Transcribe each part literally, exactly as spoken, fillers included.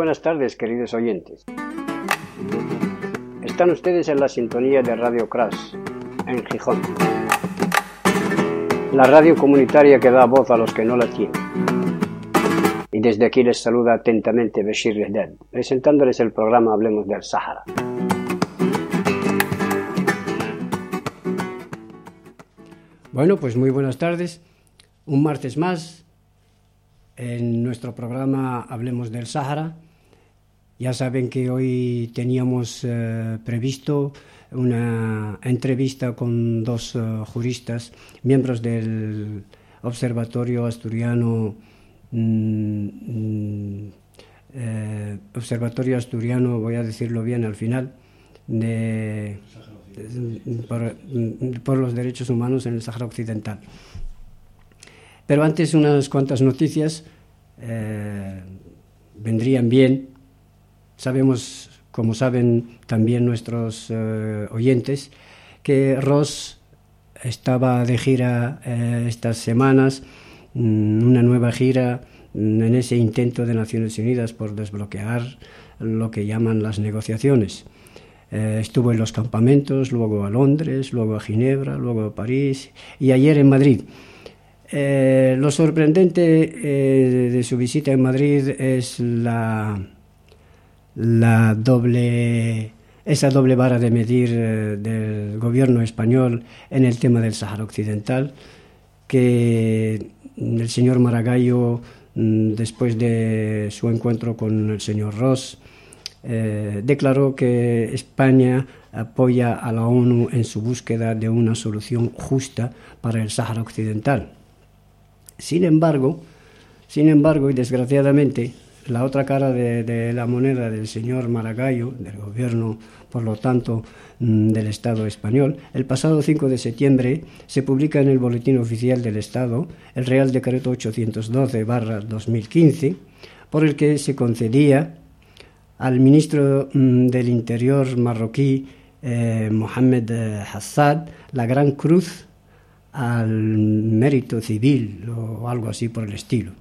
buenas tardes, queridos oyentes. Están ustedes en la sintonía de Radio Crash, en Gijón. La radio comunitaria que da voz a los que no la tienen. Y desde aquí les saluda atentamente Bashir Lehdad, presentándoles el programa Hablemos del Sáhara. Bueno, pues muy buenas tardes. Un martes más en nuestro programa Hablemos del Sáhara. Ya saben que hoy teníamos eh, previsto una entrevista con dos uh, juristas, miembros del Observatorio Asturiano, mm, eh, Observatorio Asturiano, voy a decirlo bien al final, de, de, por, por los derechos humanos en el Sáhara Occidental. Pero antes unas cuantas noticias eh, vendrían bien. Sabemos, como saben también nuestros eh, oyentes, que Ross estaba de gira eh, estas semanas, mmm, una nueva gira mmm, en ese intento de Naciones Unidas por desbloquear lo que llaman las negociaciones. Eh, estuvo en los campamentos, luego a Londres, luego a Ginebra, luego a París y ayer en Madrid. Eh, lo sorprendente eh, de su visita en Madrid es la... la doble, esa doble vara de medir eh, del gobierno español en el tema del Sáhara Occidental, que el señor Maragall, después de su encuentro con el señor Ross, eh, declaró que España apoya a la ONU en su búsqueda de una solución justa para el Sáhara Occidental. Sin embargo, sin embargo, y desgraciadamente, la otra cara de, de la moneda del señor Maragall, del gobierno, por lo tanto, del Estado español, el pasado cinco de septiembre se publica en el Boletín Oficial del Estado el Real Decreto ochocientos doce barra dos mil quince, por el que se concedía al ministro del Interior marroquí, eh, Mohamed Hassad, la Gran Cruz al Mérito Civil o algo así por el estilo.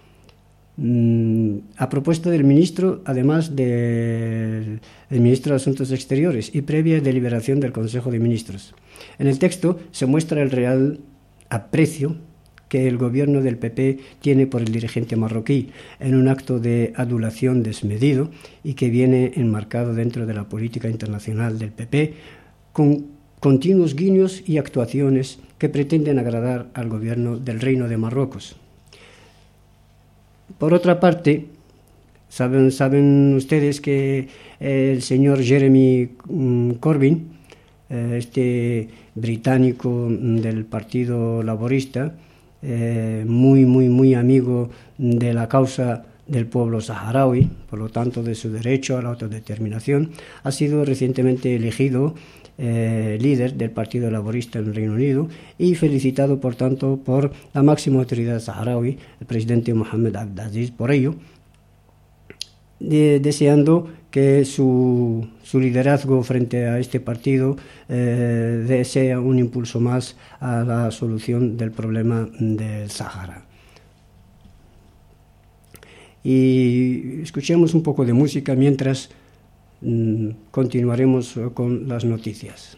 A propuesta del ministro, además del de, ministro de Asuntos Exteriores y previa deliberación del Consejo de Ministros. En el texto se muestra el real aprecio que el gobierno del P P tiene por el dirigente marroquí en un acto de adulación desmedido y que viene enmarcado dentro de la política internacional del P P con continuos guiños y actuaciones que pretenden agradar al gobierno del Reino de Marruecos. Por otra parte, saben, saben ustedes que el señor Jeremy Corbyn, este británico del Partido Laborista, eh, muy, muy, muy amigo de la causa del pueblo saharaui, por lo tanto de su derecho a la autodeterminación, ha sido recientemente elegido Eh, líder del Partido Laborista en el Reino Unido y felicitado, por tanto, por la máxima autoridad saharaui, el presidente Mohamed Abdelaziz, por ello, de, deseando que su, su liderazgo frente a este partido eh, de, sea un impulso más a la solución del problema del Sáhara. Y escuchemos un poco de música mientras continuaremos con las noticias.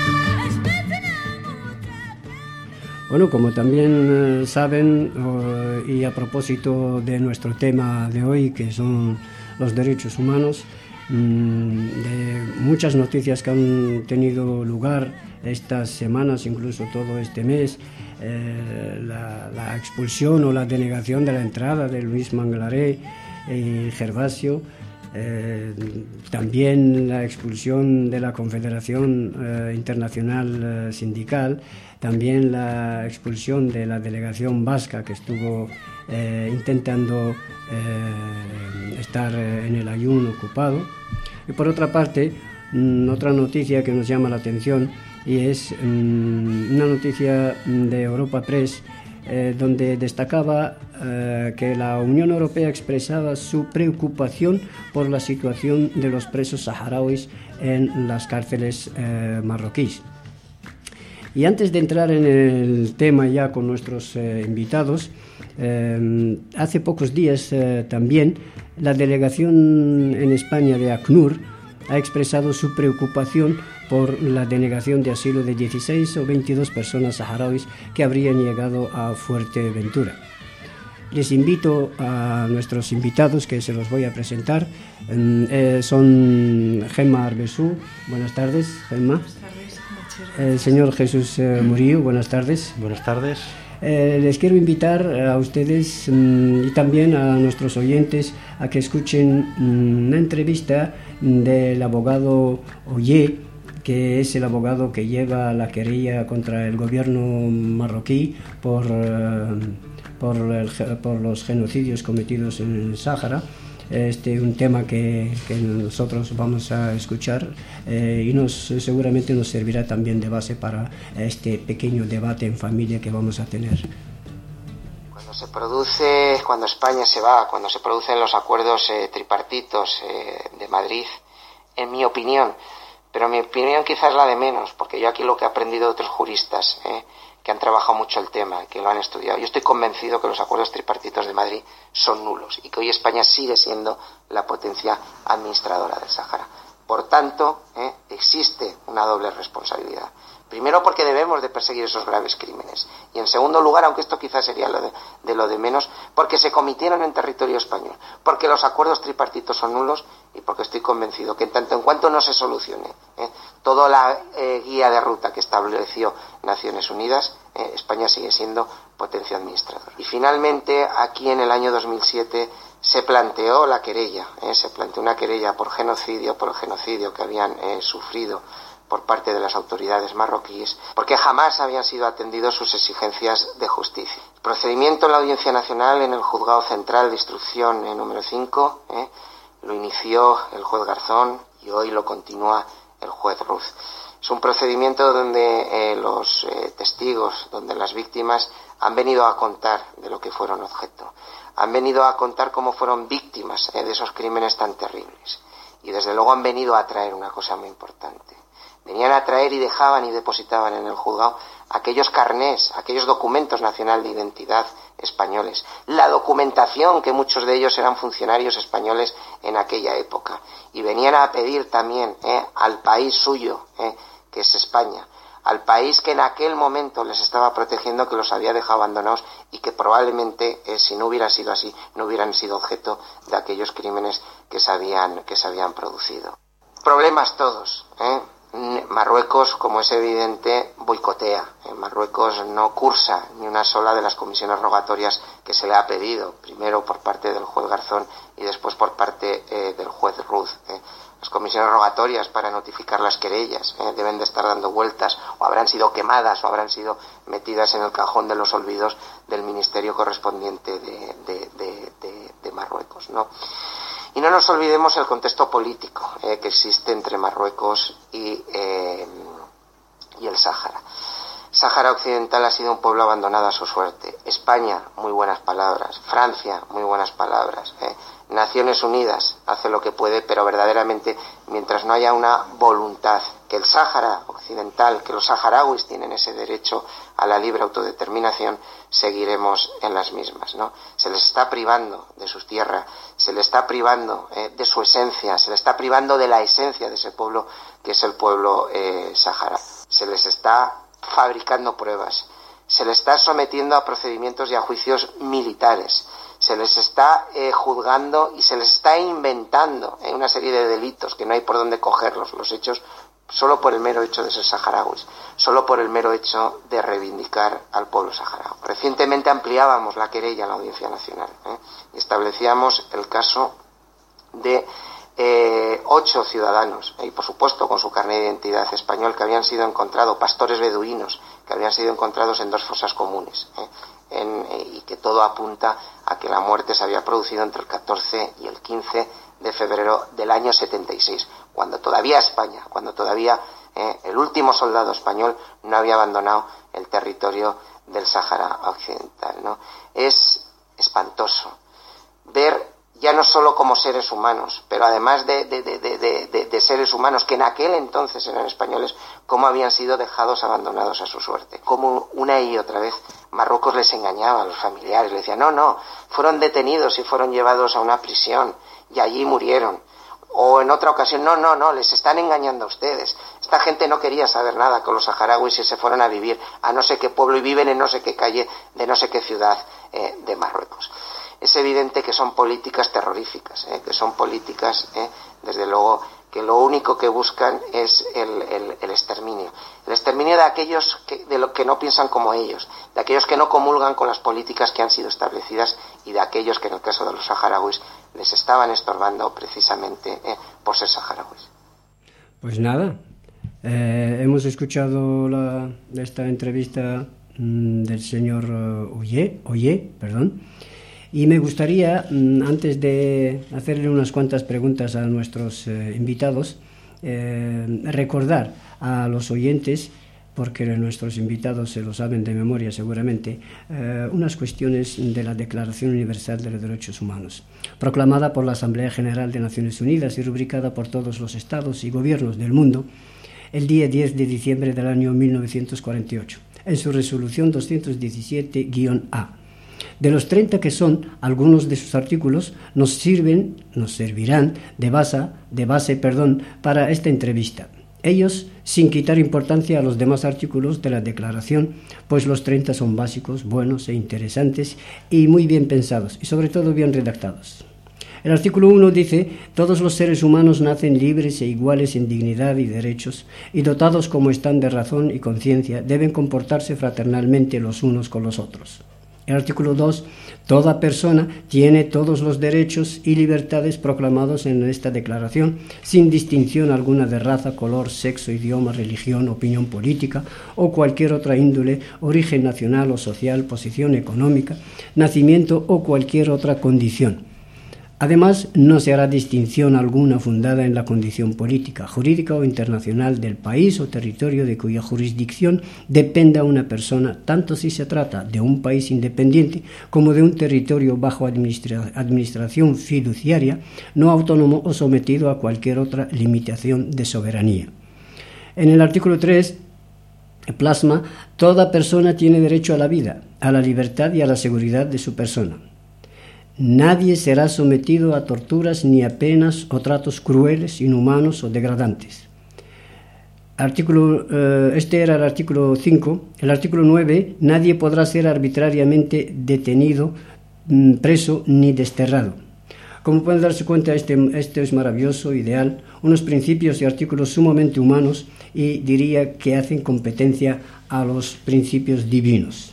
Bueno, como también eh, saben, eh, y a propósito de nuestro tema de hoy, que son los derechos humanos, mmm, de muchas noticias que han tenido lugar estas semanas, incluso todo este mes, eh, la, la expulsión o la denegación de la entrada de Luis Manglaré y Gervasio, eh, también la expulsión de la Confederación eh, Internacional eh, Sindical, también la expulsión de la delegación vasca que estuvo eh, intentando eh, estar en el ayuno ocupado. Y por otra parte, mmm, otra noticia que nos llama la atención, y es mmm, una noticia de Europa Press, eh, donde destacaba eh, que la Unión Europea expresaba su preocupación por la situación de los presos saharauis en las cárceles eh, marroquíes. Y antes de entrar en el tema ya con nuestros eh, invitados, eh, hace pocos días eh, también la delegación en España de ACNUR ha expresado su preocupación por la denegación de asilo de dieciséis o veintidós personas saharauis que habrían llegado a Fuerteventura. Les invito a nuestros invitados, que se los voy a presentar. Eh, son Gemma Arbesú. Buenas tardes, Gemma. Buenas tardes. El señor Jesús eh, Murillo. Buenas tardes. Buenas tardes. Eh, les quiero invitar a ustedes mmm, y también a nuestros oyentes a que escuchen mmm, una entrevista del abogado Ollé, que es el abogado que lleva la querella contra el gobierno marroquí por, uh, por, el, por los genocidios cometidos en el Sáhara. Este es un tema que, que nosotros vamos a escuchar eh, y nos, seguramente nos servirá también de base para este pequeño debate en familia que vamos a tener. Cuando se produce, cuando España se va, cuando se producen los acuerdos eh, tripartitos eh, de Madrid, en mi opinión, pero mi opinión quizás es la de menos, porque yo aquí lo que he aprendido de otros juristas eh, que han trabajado mucho el tema, que lo han estudiado, yo estoy convencido que los acuerdos tripartitos de Madrid son nulos y que hoy España sigue siendo la potencia administradora del Sáhara. Por tanto, eh, existe una doble responsabilidad. Primero, porque debemos de perseguir esos graves crímenes. Y en segundo lugar, aunque esto quizás sería lo de, de lo de menos, porque se cometieron en territorio español, porque los acuerdos tripartitos son nulos y porque estoy convencido que en tanto en cuanto no se solucione eh, toda la eh, guía de ruta que estableció Naciones Unidas, eh, España sigue siendo potencia administradora. Y finalmente, aquí en el año dos mil siete se planteó la querella, eh, se planteó una querella por genocidio, por el genocidio que habían eh, sufrido por parte de las autoridades marroquíes, porque jamás habían sido atendidos sus exigencias de justicia. El procedimiento en la Audiencia Nacional en el Juzgado Central de Instrucción eh, número cinco eh, lo inició el juez Garzón y hoy lo continúa el juez Ruz. Es un procedimiento donde eh, los eh, testigos, donde las víctimas han venido a contar de lo que fueron objeto, han venido a contar cómo fueron víctimas eh, de esos crímenes tan terribles y desde luego han venido a traer una cosa muy importante. Venían a traer y dejaban y depositaban en el juzgado aquellos carnés, aquellos documentos nacional de identidad españoles, la documentación que muchos de ellos eran funcionarios españoles en aquella época, y venían a pedir también eh, al país suyo, eh, que es España, al país que en aquel momento les estaba protegiendo, que los había dejado abandonados y que probablemente, eh, si no hubiera sido así, no hubieran sido objeto de aquellos crímenes que se habían, que se habían producido. Problemas todos, ¿eh? Marruecos, como es evidente, boicotea. En Marruecos no cursa ni una sola de las comisiones rogatorias que se le ha pedido, primero por parte del juez Garzón y después por parte eh, del juez Ruz. Eh. Las comisiones rogatorias para notificar las querellas eh, deben de estar dando vueltas, o habrán sido quemadas o habrán sido metidas en el cajón de los olvidos del ministerio correspondiente de, de, de, de, de Marruecos, ¿no? Y no nos olvidemos el contexto político eh, que existe entre Marruecos y, eh, y el Sáhara. Sáhara Occidental ha sido un pueblo abandonado a su suerte. España, muy buenas palabras. Francia, muy buenas palabras. Eh. Naciones Unidas hace lo que puede, pero verdaderamente, mientras no haya una voluntad que el Sáhara Occidental, que los saharauis tienen ese derecho a la libre autodeterminación, seguiremos en las mismas, ¿no? Se les está privando de sus tierras, se les está privando eh, de su esencia, se les está privando de la esencia de ese pueblo que es el pueblo eh, saharaui. Se les está fabricando pruebas, se les está sometiendo a procedimientos y a juicios militares, se les está eh, juzgando y se les está inventando eh, una serie de delitos que no hay por dónde cogerlos, los hechos, solo por el mero hecho de ser saharauis, solo por el mero hecho de reivindicar al pueblo saharaui. Recientemente ampliábamos la querella en la Audiencia Nacional, ¿eh? y establecíamos el caso de eh, ocho ciudadanos, y por supuesto con su carnet de identidad español, que habían sido encontrados, pastores beduinos, que habían sido encontrados en dos fosas comunes, ¿eh? en, eh, y que todo apunta a que la muerte se había producido entre el catorce y el quince de febrero del año setenta y seis, cuando todavía España, cuando todavía eh, el último soldado español no había abandonado el territorio del Sáhara Occidental, ¿no? Es espantoso ver, ya no solo como seres humanos, pero además de, de, de, de, de, de seres humanos que en aquel entonces eran españoles, cómo habían sido dejados abandonados a su suerte, cómo una y otra vez Marruecos les engañaba a los familiares, les decía, no, no, fueron detenidos y fueron llevados a una prisión y allí murieron. O en otra ocasión, no, no, no, les están engañando a ustedes. Esta gente no quería saber nada con los saharauis y se fueron a vivir a no sé qué pueblo y viven en no sé qué calle de no sé qué ciudad eh, de Marruecos. Es evidente que son políticas terroríficas, eh, que son políticas, eh, desde luego, que lo único que buscan es el, el, el exterminio. El exterminio de aquellos que, de lo que no piensan como ellos, de aquellos que no comulgan con las políticas que han sido establecidas y de aquellos que en el caso de los saharauis les estaban estorbando precisamente eh, por ser saharauis. Pues nada, eh, hemos escuchado la, esta entrevista mmm, del señor uh, Oye, Oye, perdón. Y me gustaría, antes de hacerle unas cuantas preguntas a nuestros eh, invitados, eh, recordar a los oyentes, porque nuestros invitados se lo saben de memoria seguramente, eh, unas cuestiones de la Declaración Universal de los Derechos Humanos, proclamada por la Asamblea General de Naciones Unidas y rubricada por todos los estados y gobiernos del mundo el día diez de diciembre del año mil novecientos cuarenta y ocho, en su resolución doscientos diecisiete guion A. De los treinta que son, algunos de sus artículos nos sirven, nos servirán de base, de base, perdón, para esta entrevista. Ellos, sin quitar importancia a los demás artículos de la declaración, pues los treinta son básicos, buenos e interesantes y muy bien pensados y sobre todo bien redactados. El artículo uno dice: todos los seres humanos nacen libres e iguales en dignidad y derechos, y dotados como están de razón y conciencia, deben comportarse fraternalmente los unos con los otros. El artículo dos, toda persona tiene todos los derechos y libertades proclamados en esta declaración, sin distinción alguna de raza, color, sexo, idioma, religión, opinión política o cualquier otra índole, origen nacional o social, posición económica, nacimiento o cualquier otra condición. Además, no se hará distinción alguna fundada en la condición política, jurídica o internacional del país o territorio de cuya jurisdicción dependa una persona, tanto si se trata de un país independiente como de un territorio bajo administra- administración fiduciaria, no autónomo o sometido a cualquier otra limitación de soberanía. En el artículo tres, plasma: toda persona tiene derecho a la vida, a la libertad y a la seguridad de su persona. Nadie será sometido a torturas ni a penas o tratos crueles, inhumanos o degradantes. Artículo, eh, este era el artículo cinco. El artículo nueve, nadie podrá ser arbitrariamente detenido, preso ni desterrado. Como pueden darse cuenta, este, este es maravilloso, ideal, unos principios y artículos sumamente humanos y diría que hacen competencia a los principios divinos.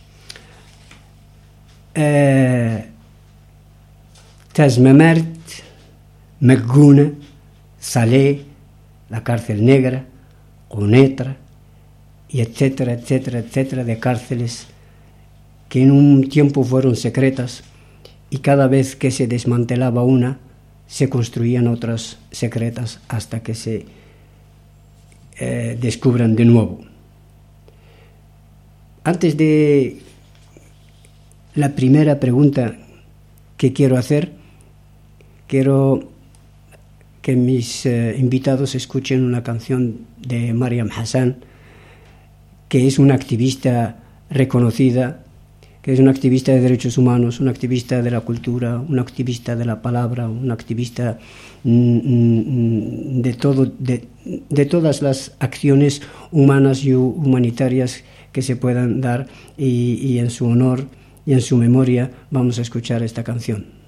Eh, Tasmamert, Meguna, Saleh, la cárcel negra, Onetra, y etcétera, etcétera, etcétera, de cárceles que en un tiempo fueron secretas y cada vez que se desmantelaba una, se construían otras secretas hasta que se eh, descubran de nuevo. Antes de la primera pregunta que quiero hacer, quiero que mis eh, invitados escuchen una canción de Mariam Hassan, que es una activista reconocida que es un activista de derechos humanos, un activista de la cultura, un activista de la palabra, un activista mm, de, todo, de, de todas las acciones humanas y humanitarias que se puedan dar, y, y en su honor y en su memoria vamos a escuchar esta canción.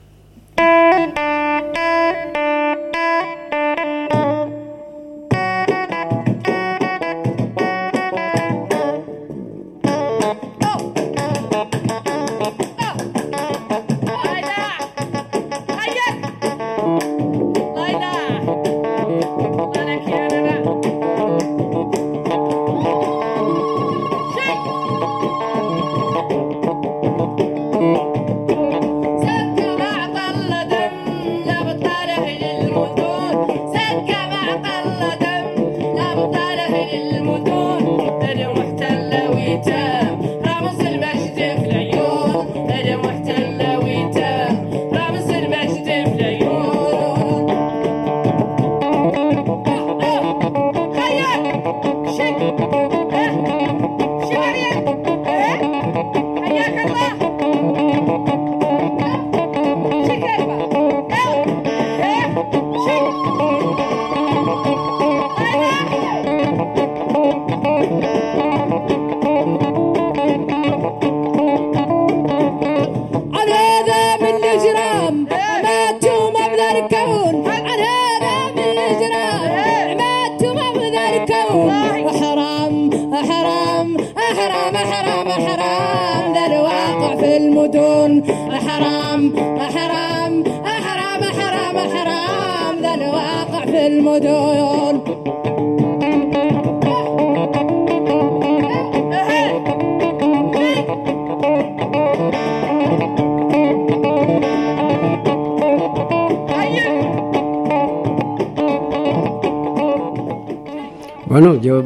Bueno, yo,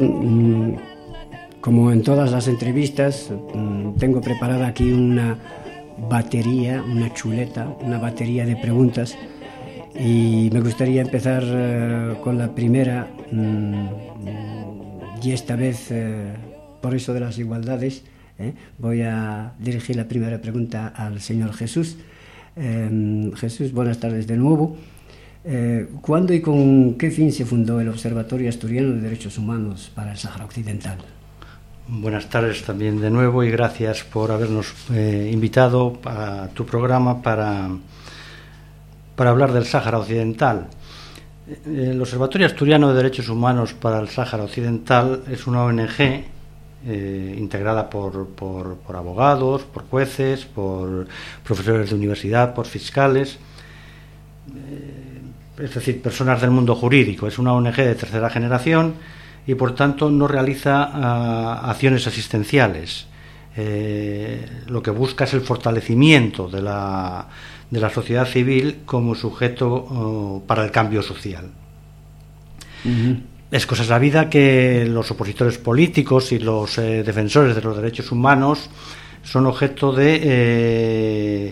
como en todas las entrevistas, tengo preparada aquí una batería, una chuleta, una batería de preguntas, y me gustaría empezar uh, con la primera, um, y esta vez, uh, por eso de las igualdades, eh, voy a dirigir la primera pregunta al señor Jesús. Eh, Jesús, buenas tardes de nuevo. Eh, ¿Cuándo y con qué fin se fundó el Observatorio Asturiano de Derechos Humanos para el Sáhara Occidental? Buenas tardes también de nuevo, y gracias por habernos eh, invitado a tu programa para, para hablar del Sáhara Occidental. El Observatorio Asturiano de Derechos Humanos para el Sáhara Occidental es una O N G eh, integrada por, por, por abogados, por jueces, por profesores de universidad, por fiscales, eh, es decir, personas del mundo jurídico. Es una O N G de tercera generación y, por tanto, no realiza uh, acciones asistenciales. Eh, lo que busca es el fortalecimiento de la, de la sociedad civil como sujeto uh, para el cambio social. Uh-huh. Es cosa sabida que los opositores políticos y los eh, defensores de los derechos humanos son objeto de eh,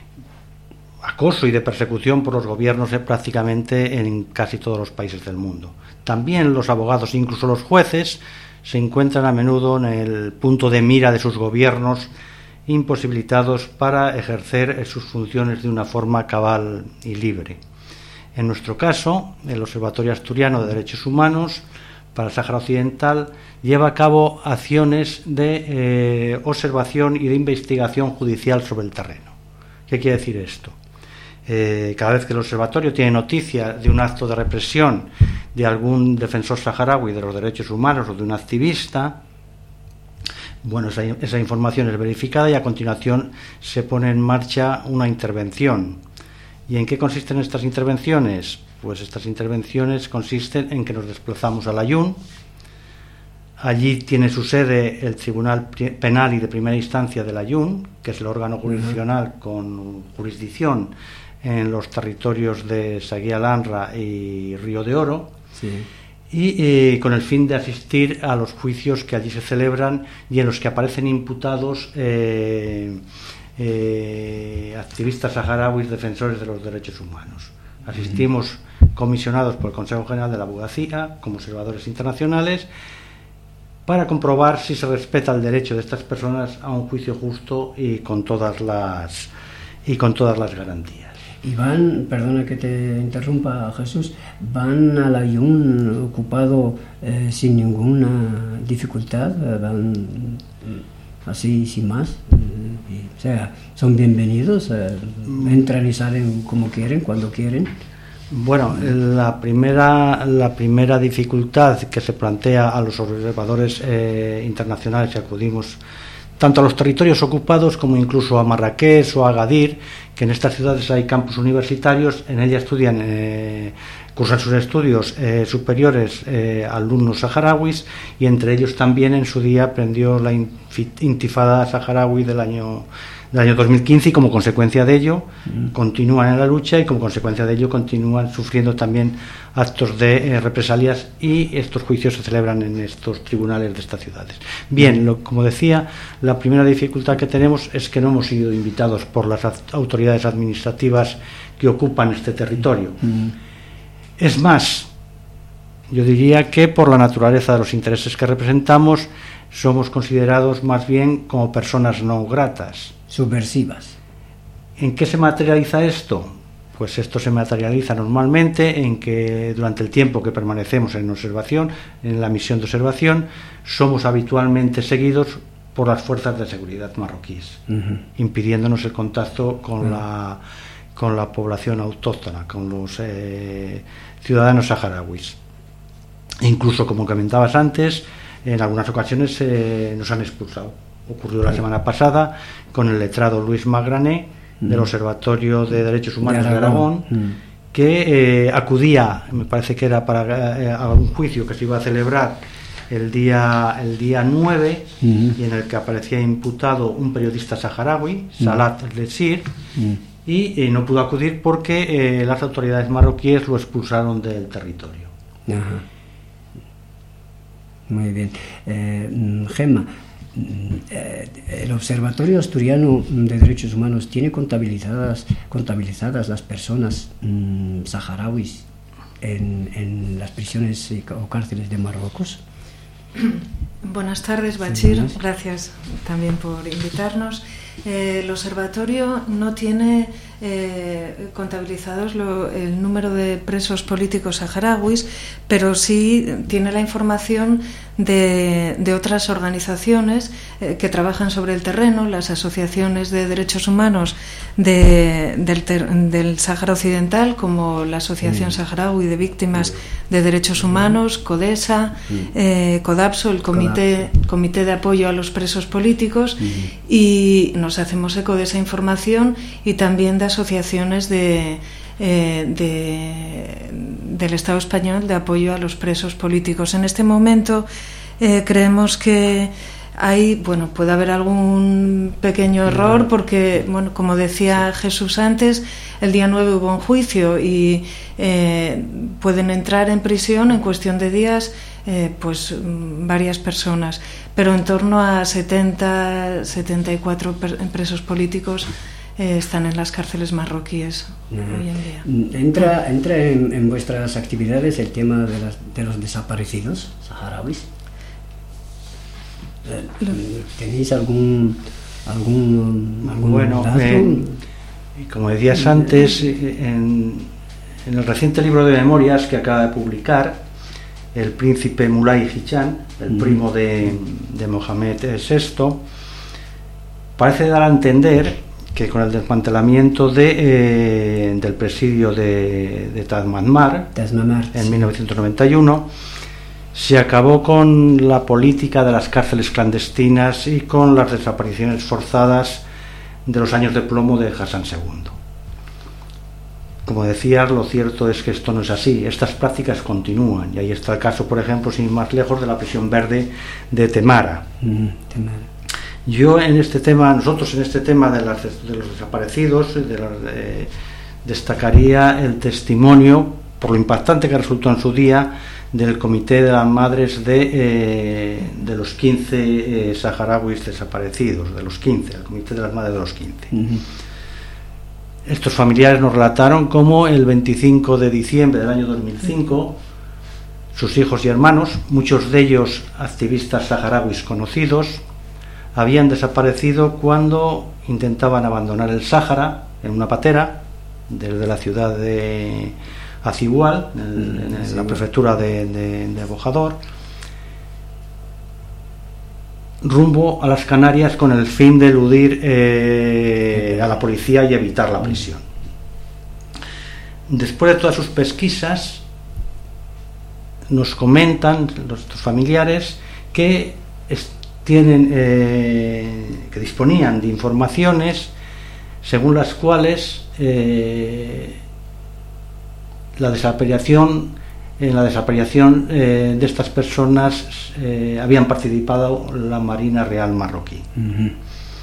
acoso y de persecución por los gobiernos eh, prácticamente en casi todos los países del mundo. También los abogados, incluso los jueces, se encuentran a menudo en el punto de mira de sus gobiernos, imposibilitados para ejercer sus funciones de una forma cabal y libre. En nuestro caso, el Observatorio Asturiano de Derechos Humanos para el Sáhara Occidental lleva a cabo acciones de eh, observación y de investigación judicial sobre el terreno. ¿Qué quiere decir esto? Eh, cada vez que el observatorio tiene noticia de un acto de represión de algún defensor saharaui de los derechos humanos o de un activista, bueno, esa, esa información es verificada y a continuación se pone en marcha una intervención. ¿Y en qué consisten estas intervenciones? Pues estas intervenciones consisten en que nos desplazamos a Layún. Allí tiene su sede el Tribunal Penal y de Primera Instancia de Layún, que es el órgano jurisdiccional con jurisdicción en los territorios de Saguía Lanra y Río de Oro, sí. y eh, con el fin de asistir a los juicios que allí se celebran y en los que aparecen imputados eh, eh, activistas saharauis defensores de los derechos humanos. Asistimos comisionados por el Consejo General de la Abogacía como observadores internacionales para comprobar si se respeta el derecho de estas personas a un juicio justo y con todas las y con todas las garantías. Y van, perdona que te interrumpa, Jesús, van al Ayun ocupado eh, sin ninguna dificultad, eh, van así sin más, eh, y, o sea, son bienvenidos, eh, entran y salen como quieren, cuando quieren. Bueno, la primera, la primera dificultad que se plantea a los observadores eh, internacionales que acudimos tanto a los territorios ocupados como incluso a Marrakech o a Agadir, que en estas ciudades hay campus universitarios, en ellas estudian, eh, cursan sus estudios eh, superiores eh, alumnos saharauis, y entre ellos también en su día aprendió la intifada saharaui del año del año dos mil quince, y como consecuencia de ello mm. continúan en la lucha, y como consecuencia de ello continúan sufriendo también actos de eh, represalias, y estos juicios se celebran en estos tribunales de estas ciudades. Bien, lo, como decía, la primera dificultad que tenemos es que no hemos sido invitados por las autoridades administrativas que ocupan este territorio. Mm. Es más, yo diría que por la naturaleza de los intereses que representamos somos considerados más bien como personas no gratas. Subversivas. ¿En qué se materializa esto? Pues esto se materializa normalmente en que durante el tiempo que permanecemos en observación, en la misión de observación, somos habitualmente seguidos por las fuerzas de seguridad marroquíes, uh-huh. impidiéndonos el contacto con, uh-huh. la, con la población autóctona, con los eh, ciudadanos saharauis. E incluso, como comentabas antes, en algunas ocasiones eh, nos han expulsado. Ocurrió la semana pasada con el letrado Luis Magrané mm. del Observatorio de Derechos Humanos de Aragón, de Aragón mm. que eh, acudía, me parece que era para eh, a un juicio que se iba a celebrar el día el día nueve, mm. y en el que aparecía imputado un periodista saharaui, mm. Salat El-Lesir, mm. y eh, no pudo acudir porque eh, las autoridades marroquíes lo expulsaron del territorio. Ajá. Muy bien. Eh, Gemma, el Observatorio Asturiano de Derechos Humanos tiene contabilizadas contabilizadas las personas mmm, saharauis en, en las prisiones o cárceles de Marruecos. Buenas tardes, Bachir. Sí, gracias también por invitarnos. Eh, el observatorio no tiene eh, contabilizados lo, el número de presos políticos saharauis, pero sí tiene la información de, de otras organizaciones eh, que trabajan sobre el terreno, las asociaciones de derechos humanos de, del, ter, del Sáhara Occidental, como la Asociación mm. Saharaui de Víctimas de Derechos Humanos, CODESA, mm. eh, CODAPSO, el Comité, Comité de Apoyo a los Presos Políticos, mm. y nos hacemos eco de esa información, y también de asociaciones de, eh, de, del Estado español de apoyo a los presos políticos. En este momento eh, creemos que hay, bueno, puede haber algún pequeño error porque, bueno, como decía Jesús antes, el día nueve hubo un juicio y eh, pueden entrar en prisión en cuestión de días eh, pues varias personas, pero en torno a setenta, setenta y cuatro presos políticos eh, están en las cárceles marroquíes uh-huh. hoy en día. ¿Entra, entra en, en vuestras actividades el tema de, las, de los desaparecidos saharauis? ¿Tenéis algún algún, algún bueno dato? Eh, como decías antes, en, en el reciente libro de memorias que acaba de publicar el príncipe Mulay Hichan, el mm. primo de, de Mohamed sexto, parece dar a entender que con el desmantelamiento de, eh, del presidio de, de Taj Mahal en sí. mil novecientos noventa y uno, se acabó con la política de las cárceles clandestinas y con las desapariciones forzadas de los años de plomo de Hassan segundo. Como decías, lo cierto es que esto no es así. Estas prácticas continúan, y ahí está el caso, por ejemplo, sin más lejos, de la prisión verde de Temara. Mm, Temara. Yo en este tema, nosotros en este tema de, las, de los desaparecidos, de las, de, destacaría el testimonio, por lo impactante que resultó en su día, del Comité de las Madres de, eh, de los quince eh, saharauis desaparecidos, de los quince, el Comité de las Madres de los quince. Uh-huh. Estos familiares nos relataron cómo el veinticinco de diciembre del año dos mil cinco sus hijos y hermanos, muchos de ellos activistas saharauis conocidos, habían desaparecido cuando intentaban abandonar el Sáhara en una patera desde la ciudad de Azigual, en, en la prefectura de, de, de Bojador, rumbo a las Canarias con el fin de eludir eh, a la policía y evitar la prisión. Después de todas sus pesquisas, nos comentan nuestros familiares que tienen eh, que disponían de informaciones según las cuales eh, la desaparición en la desaparición eh, de estas personas eh, habían participado la Marina Real marroquí. Uh-huh.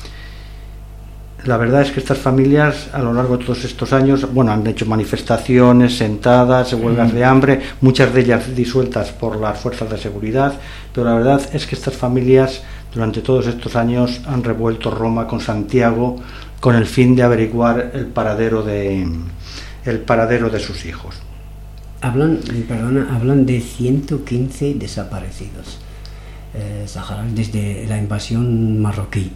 La verdad es que estas familias a lo largo de todos estos años, bueno, han hecho manifestaciones, sentadas, huelgas uh-huh. de hambre, muchas de ellas disueltas por las fuerzas de seguridad, pero la verdad es que estas familias durante todos estos años han revuelto Roma con Santiago con el fin de averiguar el paradero de el paradero de sus hijos. Hablan, perdona, hablan de ciento quince desaparecidos eh, saharauis desde la invasión marroquí,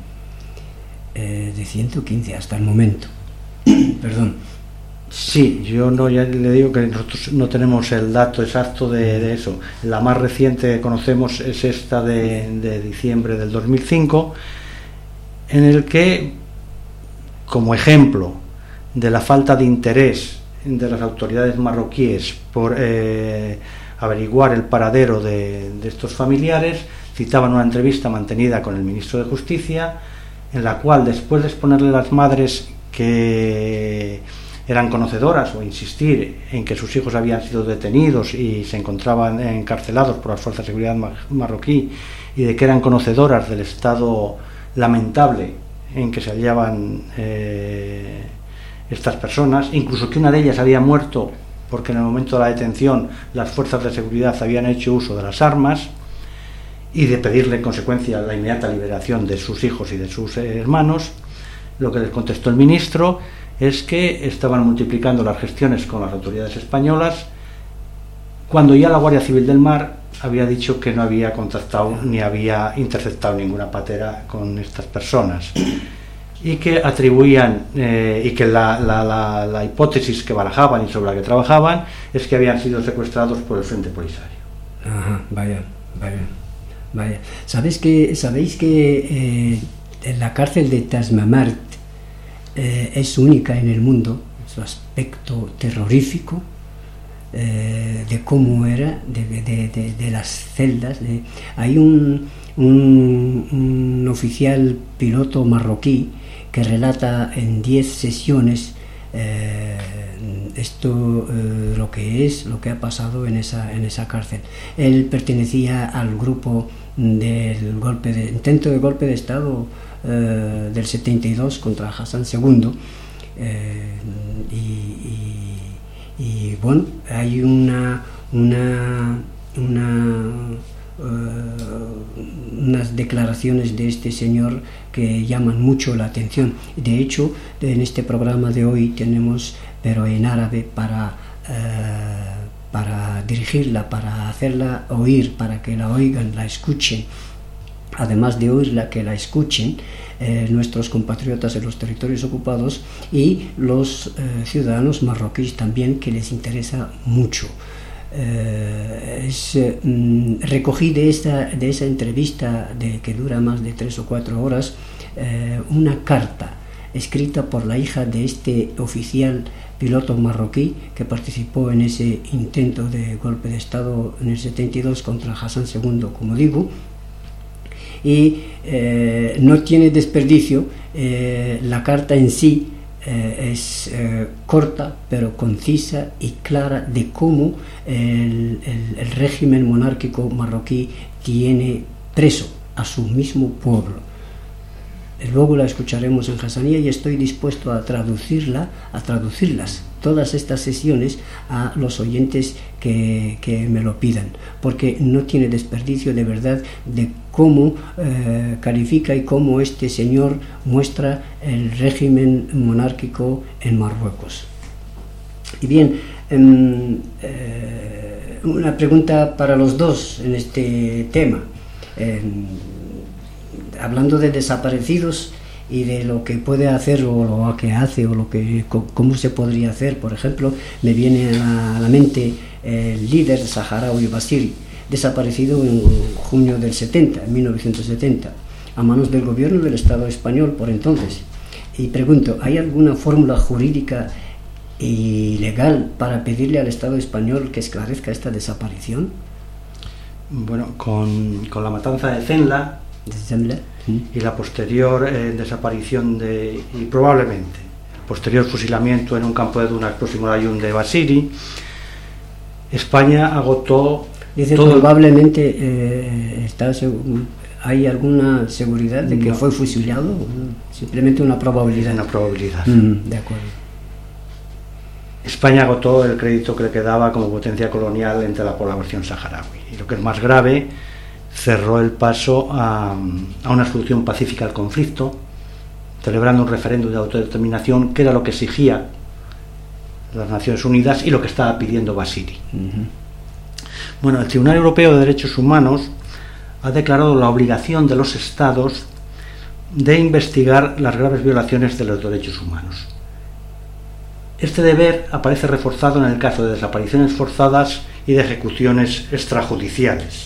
eh, de ciento quince hasta el momento. Perdón. Sí, yo no ya le digo que nosotros no tenemos el dato exacto de, de eso. La más reciente que conocemos es esta de, de diciembre del dos mil cinco, en el que, como ejemplo de la falta de interés de las autoridades marroquíes por eh, averiguar el paradero de, de estos familiares, citaban una entrevista mantenida con el ministro de Justicia, en la cual, después de exponerle a las madres que eran conocedoras o insistir en que sus hijos habían sido detenidos y se encontraban encarcelados por las fuerzas de seguridad marroquí, y de que eran conocedoras del estado lamentable en que se hallaban eh, estas personas, incluso que una de ellas había muerto porque en el momento de la detención las fuerzas de seguridad habían hecho uso de las armas, y de pedirle en consecuencia la inmediata liberación de sus hijos y de sus hermanos, lo que les contestó el ministro es que estaban multiplicando las gestiones con las autoridades españolas, cuando ya la Guardia Civil del Mar había dicho que no había contactado ni había interceptado ninguna patera con estas personas, y que atribuían eh, y que la, la, la, la hipótesis que barajaban y sobre la que trabajaban es que habían sido secuestrados por el Frente Polisario. Ajá, vaya, vaya, vaya. ¿Sabes que, ¿Sabéis que eh, en la cárcel de Tasmamart eh, es única en el mundo, su aspecto terrorífico, eh, de cómo era, de, de, de, de las celdas? De, hay un, un, un oficial piloto marroquí que relata en diez sesiones eh, esto, eh, lo que es, lo que ha pasado en esa, en esa cárcel. Él pertenecía al grupo del golpe de, intento de golpe de Estado eh, del setenta y dos contra Hassan segundo, eh, y, y, y bueno, hay una, una, una Uh, unas declaraciones de este señor que llaman mucho la atención. De hecho, en este programa de hoy tenemos, pero en árabe, para uh, para dirigirla, para hacerla oír, para que la oigan, la escuchen. Además de oírla, que la escuchen eh, nuestros compatriotas en los territorios ocupados y los eh, ciudadanos marroquíes también, que les interesa mucho. Eh, es, eh, recogí de esta, de esa entrevista de, que dura más de tres o cuatro horas, eh, una carta escrita por la hija de este oficial piloto marroquí que participó en ese intento de golpe de Estado en el setenta y dos contra Hassan segundo, como digo, y eh, no tiene desperdicio. Eh, la carta en sí Eh, es eh, corta pero concisa y clara de cómo el, el, el régimen monárquico marroquí tiene preso a su mismo pueblo. Luego la escucharemos en Hassanía y estoy dispuesto a traducirla, a traducirlas, todas estas sesiones, a los oyentes que, que me lo pidan, porque no tiene desperdicio, de verdad, de cómo eh, califica y cómo este señor muestra el régimen monárquico en Marruecos. Y bien, eh, eh, una pregunta para los dos en este tema. Eh, hablando de desaparecidos y de lo que puede hacer o lo que hace o lo que cómo se podría hacer, por ejemplo, me viene a la mente el líder saharaui Basiri, desaparecido en junio del setenta, en mil novecientos setenta, a manos del gobierno del Estado español por entonces. Y pregunto, ¿hay alguna fórmula jurídica y legal para pedirle al Estado español que esclarezca esta desaparición? Bueno, con, con la matanza de Zenla, ¿De Zenla? ¿Sí? Y la posterior eh, desaparición de, y probablemente posterior fusilamiento en un campo de dunas próximo al Ayun de Basiri, España agotó. Dice todo probablemente eh, está, ¿hay alguna seguridad de que no. fue fusilado? Simplemente una probabilidad. Una probabilidad. Mm, de acuerdo. España agotó el crédito que le quedaba como potencia colonial entre la población saharaui. Y lo que es más grave, cerró el paso a, a una solución pacífica al conflicto, celebrando un referéndum de autodeterminación, que era lo que exigía las Naciones Unidas y lo que estaba pidiendo Basiri. Uh-huh. Bueno, el Tribunal Europeo de Derechos Humanos ha declarado la obligación de los Estados de investigar las graves violaciones de los derechos humanos. Este deber aparece reforzado en el caso de desapariciones forzadas y de ejecuciones extrajudiciales.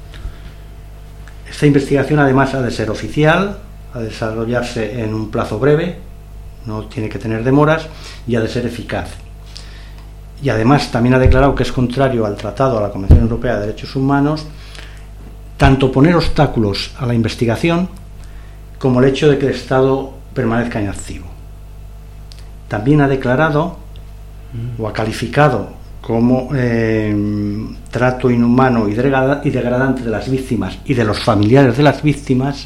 Esta investigación además ha de ser oficial, ha de desarrollarse en un plazo breve, no tiene que tener demoras, y ha de ser eficaz. Y además también ha declarado que es contrario al Tratado, a la Convención Europea de Derechos Humanos, tanto poner obstáculos a la investigación como el hecho de que el Estado permanezca inactivo. También ha declarado o ha calificado como eh, trato inhumano y degradante de las víctimas y de los familiares de las víctimas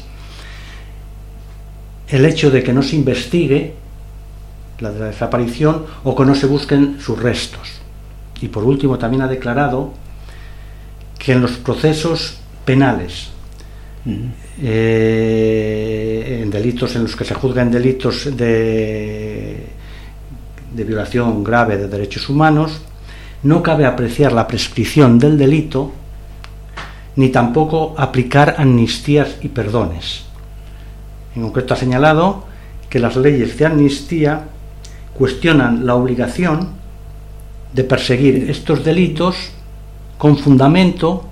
el hecho de que no se investigue la de la desaparición o que no se busquen sus restos. Y por último también ha declarado que en los procesos penales, uh-huh. eh, en delitos en los que se juzgan delitos de, de violación grave de derechos humanos, no cabe apreciar la prescripción del delito ni tampoco aplicar amnistías y perdones. En concreto ha señalado que las leyes de amnistía cuestionan la obligación de perseguir estos delitos con fundamento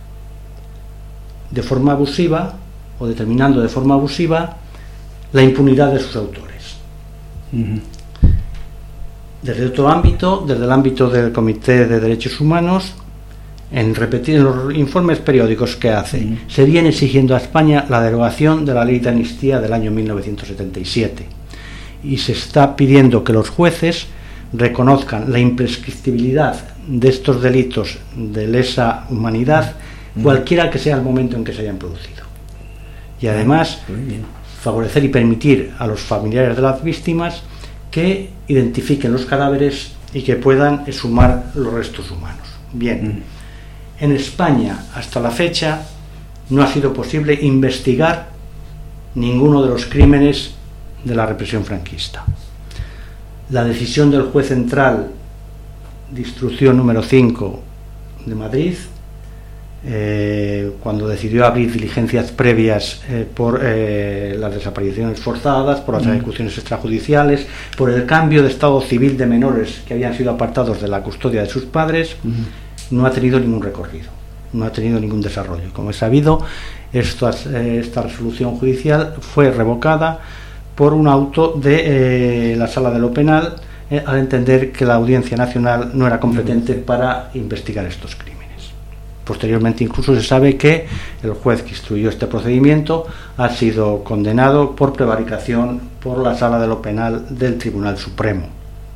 de forma abusiva o determinando de forma abusiva la impunidad de sus autores. Uh-huh. Desde otro ámbito, desde el ámbito del Comité de Derechos Humanos, en repetir en los informes periódicos que hace, uh-huh. se viene exigiendo a España la derogación de la ley de amnistía del año mil novecientos setenta y siete y se está pidiendo que los jueces reconozcan la imprescriptibilidad de estos delitos de lesa humanidad, uh-huh. cualquiera que sea el momento en que se hayan producido. Y además, uh-huh. favorecer y permitir a los familiares de las víctimas que identifiquen los cadáveres y que puedan exhumar los restos humanos. Bien, mm. en España hasta la fecha no ha sido posible investigar ninguno de los crímenes de la represión franquista. La decisión del juez central de instrucción número cinco de Madrid, Eh, cuando decidió abrir diligencias previas eh, por eh, las desapariciones forzadas, por las ejecuciones extrajudiciales, por el cambio de estado civil de menores que habían sido apartados de la custodia de sus padres, uh-huh. no ha tenido ningún recorrido, no ha tenido ningún desarrollo. Como es sabido, estas, eh, esta resolución judicial fue revocada por un auto de eh, la Sala de lo Penal eh, al entender que la Audiencia Nacional no era competente uh-huh. para investigar estos crímenes. Posteriormente incluso se sabe que el juez que instruyó este procedimiento ha sido condenado por prevaricación por la Sala de lo Penal del Tribunal Supremo.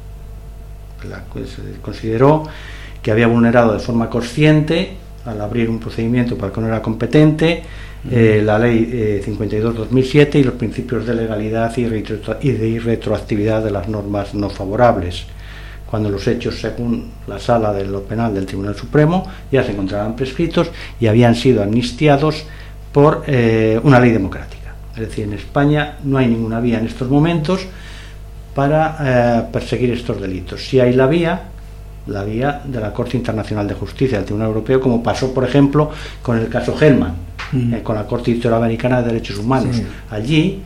La, pues, se consideró que había vulnerado de forma consciente, al abrir un procedimiento para el que no era competente, eh, la ley eh, cincuenta y dos barra dos mil siete y los principios de legalidad y, retro- y de irretroactividad de las normas no favorables, cuando los hechos, según la Sala de lo Penal del Tribunal Supremo, ya se encontraban prescritos y habían sido amnistiados por eh, una ley democrática. Es decir, en España no hay ninguna vía en estos momentos para eh, perseguir estos delitos. Si hay la vía, la vía de la Corte Internacional de Justicia, del Tribunal Europeo, como pasó, por ejemplo, con el caso Hellman, mm. eh, con la Corte Interamericana de Derechos Humanos. Sí. Allí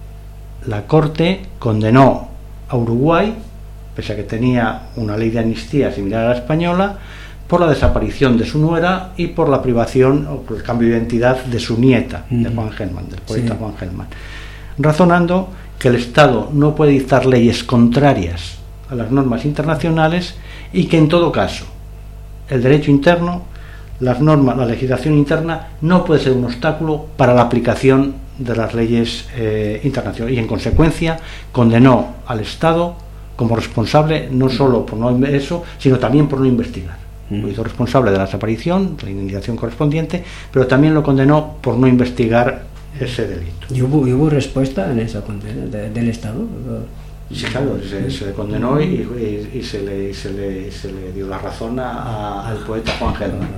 la Corte condenó a Uruguay, pese a que tenía una ley de amnistía similar a la española, por la desaparición de su nuera y por la privación o por el cambio de identidad de su nieta, mm. de Juan Hellman, del poeta sí. Juan Hellman, razonando que el Estado no puede dictar leyes contrarias a las normas internacionales y que en todo caso el derecho interno, las normas, la legislación interna no puede ser un obstáculo para la aplicación de las leyes eh, internacionales, y en consecuencia condenó al Estado como responsable no solo por no eso, sino también por no investigar. Lo hizo responsable de la desaparición, de la indemnización correspondiente, pero también lo condenó por no investigar ese delito. ¿Y hubo, y hubo respuesta en esa condena de, del Estado? Sí, claro, se, se le condenó y, y, y, se, le, y se, le, se le dio la razón a, a, al poeta Juan Hellman.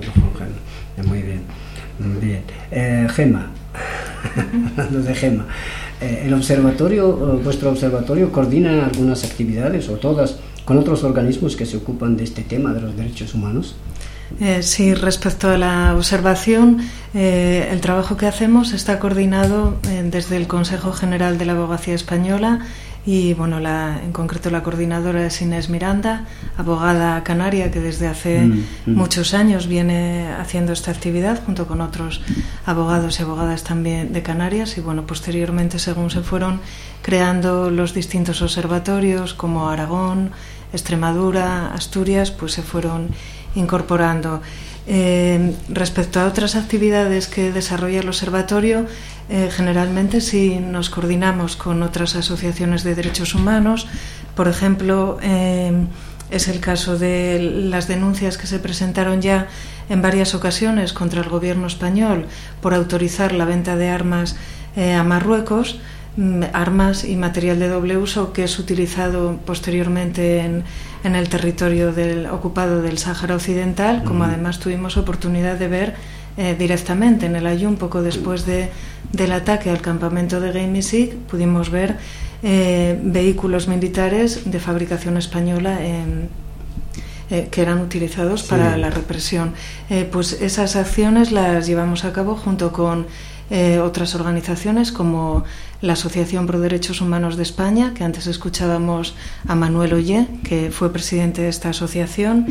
Muy bien, muy bien. Eh, Gema, hablando de Gema, eh, el observatorio, vuestro observatorio coordina algunas actividades o todas con otros organismos que se ocupan de este tema de los derechos humanos. Eh, sí, respecto a la observación, eh, el trabajo que hacemos está coordinado eh, desde el Consejo General de la Abogacía Española y, bueno, la, en concreto la coordinadora es Inés Miranda, abogada canaria que desde hace mm, mm. muchos años viene haciendo esta actividad junto con otros abogados y abogadas también de Canarias y, bueno, posteriormente, según se fueron creando los distintos observatorios como Aragón, Extremadura, Asturias, pues se fueron incorporando. Eh, respecto a otras actividades que desarrolla el observatorio, eh, generalmente sí nos coordinamos con otras asociaciones de derechos humanos. Por ejemplo, eh, es el caso de las denuncias que se presentaron ya en varias ocasiones contra el gobierno español por autorizar la venta de armas eh, a Marruecos, armas y material de doble uso que es utilizado posteriormente en, en el territorio del, ocupado del Sáhara Occidental, como uh-huh. además tuvimos oportunidad de ver eh, directamente en el Aaiún poco después de, del ataque al campamento de Gay-Misik, pudimos ver eh, vehículos militares de fabricación española en, eh, que eran utilizados sí. para la represión. Eh, pues esas acciones las llevamos a cabo junto con Eh, otras organizaciones como la Asociación Pro Derechos Humanos de España, que antes escuchábamos a Manuel Ollé, que fue presidente de esta asociación,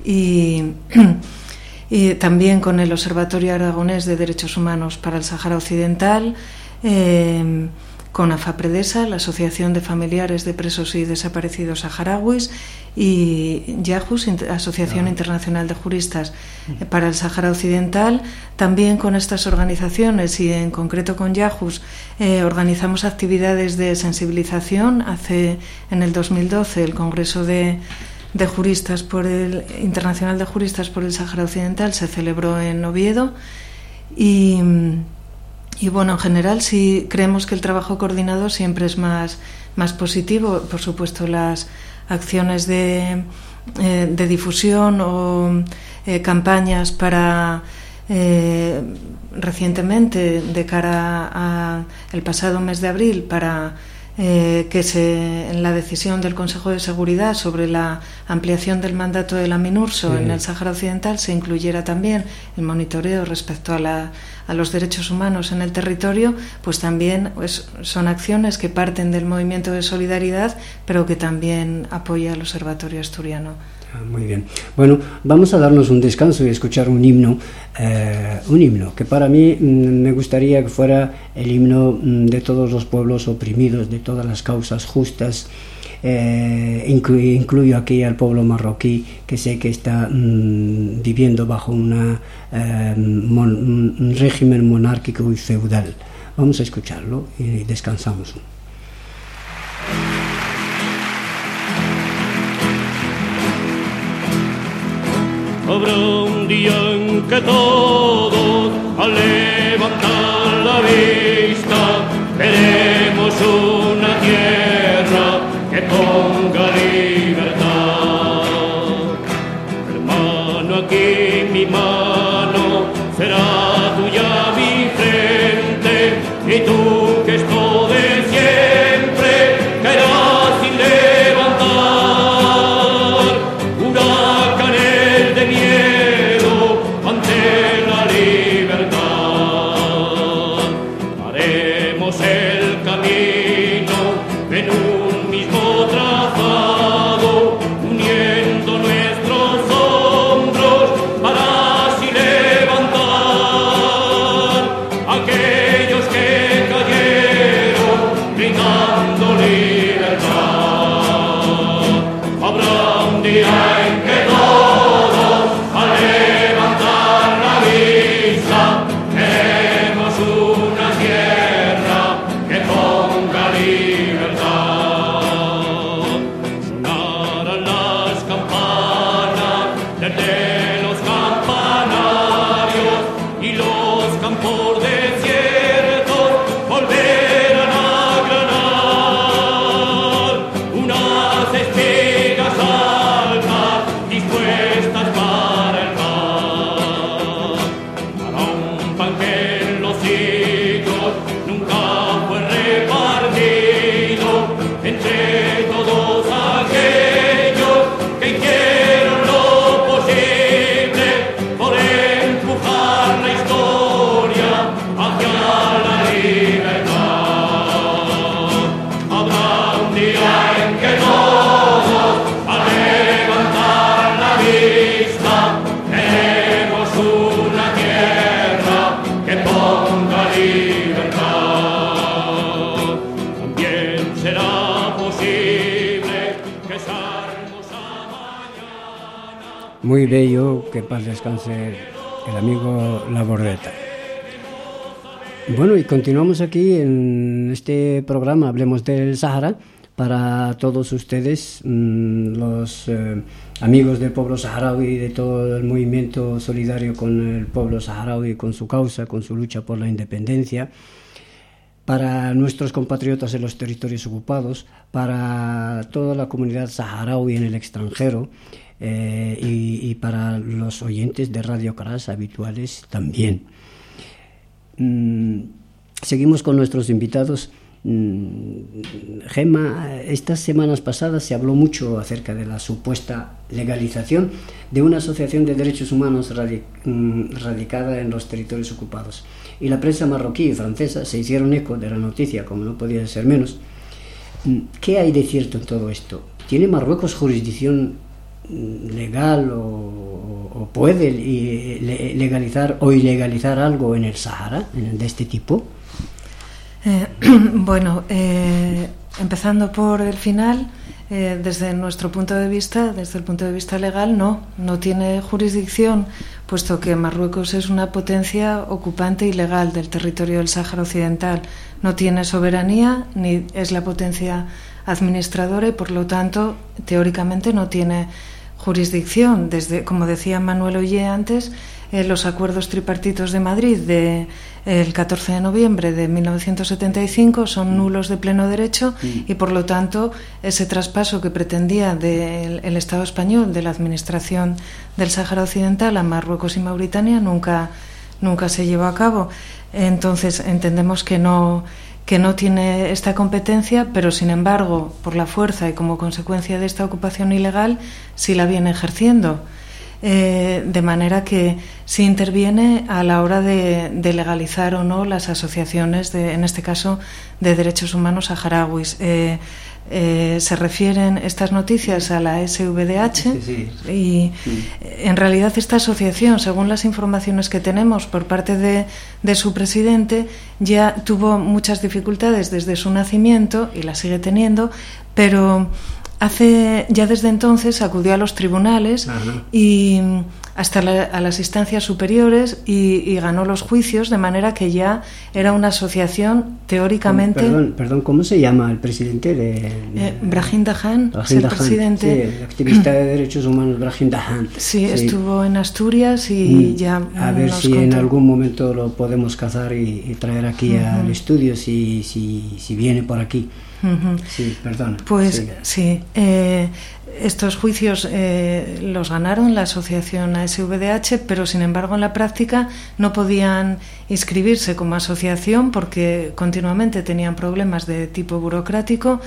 y, y también con el Observatorio Aragonés de Derechos Humanos para el Sáhara Occidental, eh, con AFAPREDESA, la Asociación de Familiares de Presos y Desaparecidos Saharauis, y YAJUS, Asociación ah. Internacional de Juristas para el Sáhara Occidental. También con estas organizaciones y en concreto con YAJUS eh, organizamos actividades de sensibilización. Hace en el dos mil doce el Congreso de, de Juristas por el Internacional de Juristas por el Sáhara Occidental se celebró en Oviedo y Y bueno, en general sí creemos que el trabajo coordinado siempre es más, más positivo. Por supuesto, las acciones de, eh, de difusión o eh, campañas para eh, recientemente, de cara a el pasado mes de abril, para eh, que se en la decisión del Consejo de Seguridad sobre la ampliación del mandato de la MINURSO sí. en el Sáhara Occidental se incluyera también el monitoreo respecto a la a los derechos humanos en el territorio, pues también pues, son acciones que parten del movimiento de solidaridad, pero que también apoya al Observatorio Asturiano. Ah, muy bien. Bueno, vamos a darnos un descanso y escuchar un himno, eh, un himno que para mí mm, me gustaría que fuera el himno mm, de todos los pueblos oprimidos, de todas las causas justas. Eh, incluyo, incluyo aquí al pueblo marroquí, que sé que está mmm, viviendo bajo una, eh, mon, un régimen monárquico y feudal. Vamos a escucharlo y descansamos. Habrá un día en que todos, al levantar la vista, veremos una tierra que ponga libertad. Hermano, aquí mi mano será tuya mi frente, y tú que esto de siempre caerás sin levantar. Jura muy bello, que paz descanse el amigo Labordeta. Bueno, y continuamos aquí en este programa, Hablemos del Sahara, para todos ustedes, mmm, los eh, amigos del pueblo saharaui y de todo el movimiento solidario con el pueblo saharaui, con su causa, con su lucha por la independencia, para nuestros compatriotas en los territorios ocupados, para toda la comunidad saharaui en el extranjero, eh, y, y para los oyentes de Radio Caras habituales también. Mm, seguimos con nuestros invitados. Mm, Gemma, estas semanas pasadas se habló mucho acerca de la supuesta legalización de una asociación de derechos humanos radic- mm, radicada en los territorios ocupados. Y la prensa marroquí y francesa se hicieron eco de la noticia, como no podía ser menos. ¿Qué hay de cierto en todo esto? ¿Tiene Marruecos jurisdicción legal o, o puede legalizar o ilegalizar algo en el Sahara de este tipo? Eh, bueno, eh, empezando por el final, eh, desde nuestro punto de vista, desde el punto de vista legal, no, no tiene jurisdicción, puesto que Marruecos es una potencia ocupante ilegal del territorio del Sáhara Occidental. No tiene soberanía ni es la potencia administradora y, por lo tanto, teóricamente no tiene jurisdicción. Desde, como decía Manuel Ollé antes, eh, los acuerdos tripartitos de Madrid de el catorce de noviembre de mil novecientos setenta y cinco son nulos de pleno derecho y, por lo tanto, ese traspaso que pretendía del el Estado español de la administración del Sáhara Occidental a Marruecos y Mauritania nunca, nunca se llevó a cabo. Entonces, entendemos que no que no tiene esta competencia, pero sin embargo, por la fuerza y como consecuencia de esta ocupación ilegal, sí la viene ejerciendo. Eh, de manera que sí interviene a la hora de, de legalizar o no las asociaciones, de, en este caso, de derechos humanos saharauis. Eh, eh, se refieren estas noticias a la S V D H sí, sí, sí. y sí. En realidad esta asociación, según las informaciones que tenemos por parte de, de su presidente, ya tuvo muchas dificultades desde su nacimiento y las sigue teniendo, pero hace ya desde entonces acudió a los tribunales Ajá. y hasta la, a las instancias superiores y, y ganó los juicios, de manera que ya era una asociación teóricamente. Perdón, perdón, ¿cómo se llama el presidente de, de eh, Brahim Dahan? Brahim el Dahan, presidente, sí, el activista de derechos humanos Brahim Dahan. Sí, sí, estuvo en Asturias y mm, ya. A ver si contó. En algún momento lo podemos cazar y, y traer aquí uh-huh. al estudio, si, si, si viene por aquí. Uh-huh. Sí, perdón. Pues sí, sí eh, estos juicios eh, los ganaron la asociación A S V D H, pero sin embargo en la práctica no podían inscribirse como asociación porque continuamente tenían problemas de tipo burocrático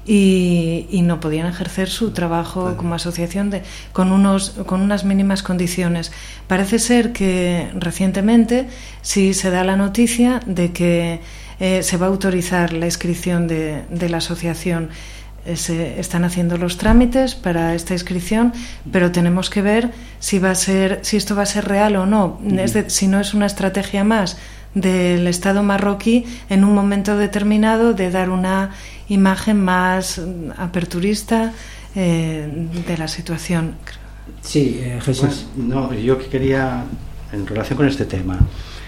y, y no podían ejercer su trabajo como asociación de, con, unos, con unas mínimas condiciones. Parece ser que recientemente sí se da la noticia de que Eh, se va a autorizar la inscripción de, de la asociación. Eh, se están haciendo los trámites para esta inscripción, pero tenemos que ver si va a ser, si esto va a ser real o no. Uh-huh. Es de, si no es una estrategia más del Estado marroquí en un momento determinado de dar una imagen más aperturista eh, de la situación. Sí, eh, Jesús. Bueno, no, yo que quería, en relación con este tema,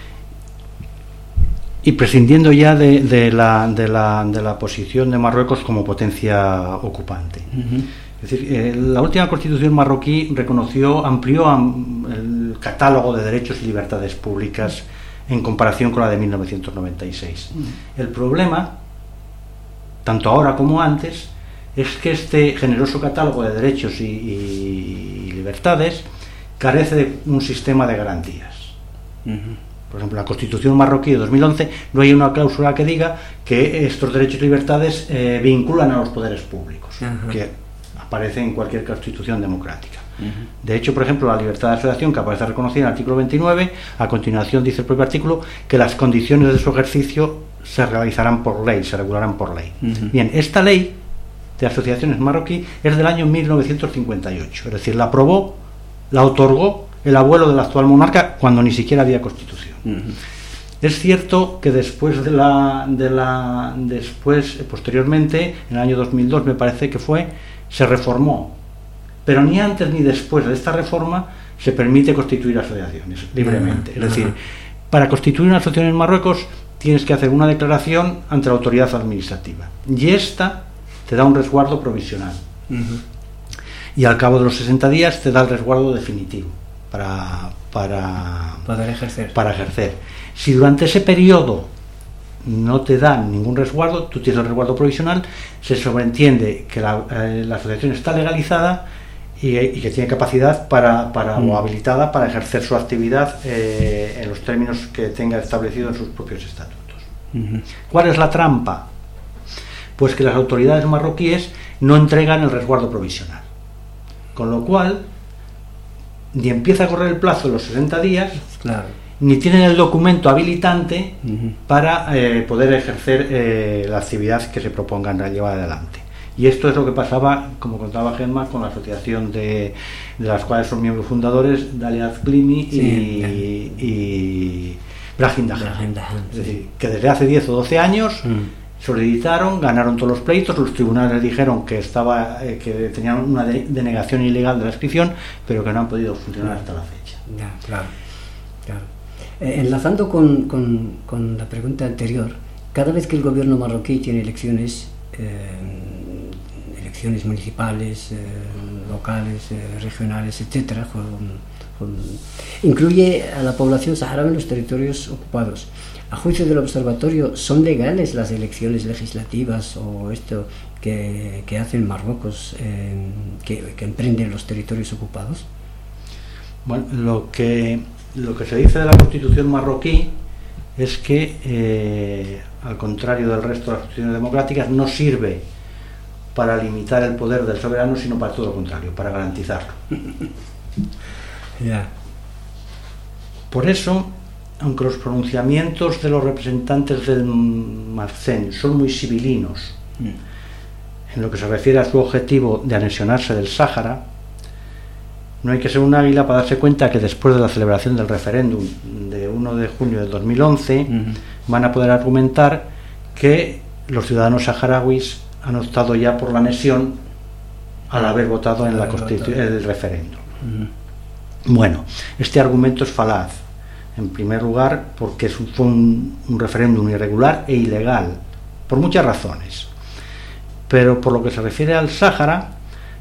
y prescindiendo ya de, de, la, de, la, de la posición de Marruecos como potencia ocupante. Uh-huh. Es decir, eh, la última constitución marroquí reconoció, amplió am, el catálogo de derechos y libertades públicas en comparación con la de mil novecientos noventa y seis. Uh-huh. El problema, tanto ahora como antes, es que este generoso catálogo de derechos y, y, y libertades carece de un sistema de garantías. Uh-huh. Por ejemplo, en la Constitución marroquí de dos mil once no hay una cláusula que diga que estos derechos y libertades eh, vinculan a los poderes públicos, uh-huh. que aparece en cualquier constitución democrática. Uh-huh. De hecho, por ejemplo, la libertad de asociación, que aparece reconocida en el artículo veintinueve, a continuación dice el propio artículo que las condiciones de su ejercicio se realizarán por ley, se regularán por ley. Uh-huh. Bien, esta ley de asociaciones marroquí es del año mil novecientos cincuenta y ocho, es decir, la aprobó, la otorgó el abuelo del actual monarca cuando ni siquiera había constitución. Uh-huh. Es cierto que después de la, de la después posteriormente en el año dos mil dos me parece que fue, se reformó, pero ni antes ni después de esta reforma se permite constituir asociaciones libremente. Es decir, para constituir una asociación en Marruecos tienes que hacer una declaración ante la autoridad administrativa, y esta te da un resguardo provisional. Uh-huh. Y al cabo de los sesenta días te da el resguardo definitivo para, para poder ejercer. Para ejercer. Si durante ese periodo no te dan ningún resguardo, tú tienes el resguardo provisional, se sobreentiende que la, eh, la asociación está legalizada y, y que tiene capacidad para, para mm. o habilitada para ejercer su actividad eh, en los términos que tenga establecido en sus propios estatutos. Mm-hmm. ¿Cuál es la trampa? Pues que las autoridades marroquíes no entregan el resguardo provisional, con lo cual ni empieza a correr el plazo de los sesenta días, claro, ni tienen el documento habilitante uh-huh. para eh, poder ejercer eh, la actividad que se propongan a llevar adelante. Y esto es lo que pasaba, como contaba Gemma, con la asociación de, de las cuales son miembros fundadores Dalia Azklimi sí, y, y Brahim Dahan. Es decir, que desde hace diez o doce años uh-huh. solicitaron, ganaron todos los pleitos, los tribunales dijeron que estaba eh, que tenían una de, denegación ilegal de la inscripción, pero que no han podido funcionar hasta la fecha. Ya, claro, claro. Eh, enlazando con, con, con la pregunta anterior, cada vez que el gobierno marroquí tiene elecciones, eh, elecciones municipales, eh, locales, eh, regionales, etcétera, con, con, incluye a la población saharaui en los territorios ocupados. A juicio del observatorio, ¿son legales las elecciones legislativas o esto que, que hacen Marruecos, eh, que, que emprenden los territorios ocupados? Bueno, lo que Lo que se dice de la Constitución marroquí es que, eh, al contrario del resto de las constituciones democráticas, no sirve para limitar el poder del soberano, sino para todo lo contrario, para garantizarlo. Yeah. Por eso, aunque los pronunciamientos de los representantes del Marcén son muy sibilinos mm. en lo que se refiere a su objetivo de anexionarse del Sáhara, no hay que ser un águila para darse cuenta que después de la celebración del referéndum de primero de junio del dos mil once uh-huh. van a poder argumentar que los ciudadanos saharauis han optado ya por la anexión al haber votado en la constitu- el referéndum. Uh-huh. Bueno, este argumento es falaz. En primer lugar, porque fue un, un referéndum irregular e ilegal, por muchas razones. Pero por lo que se refiere al Sáhara,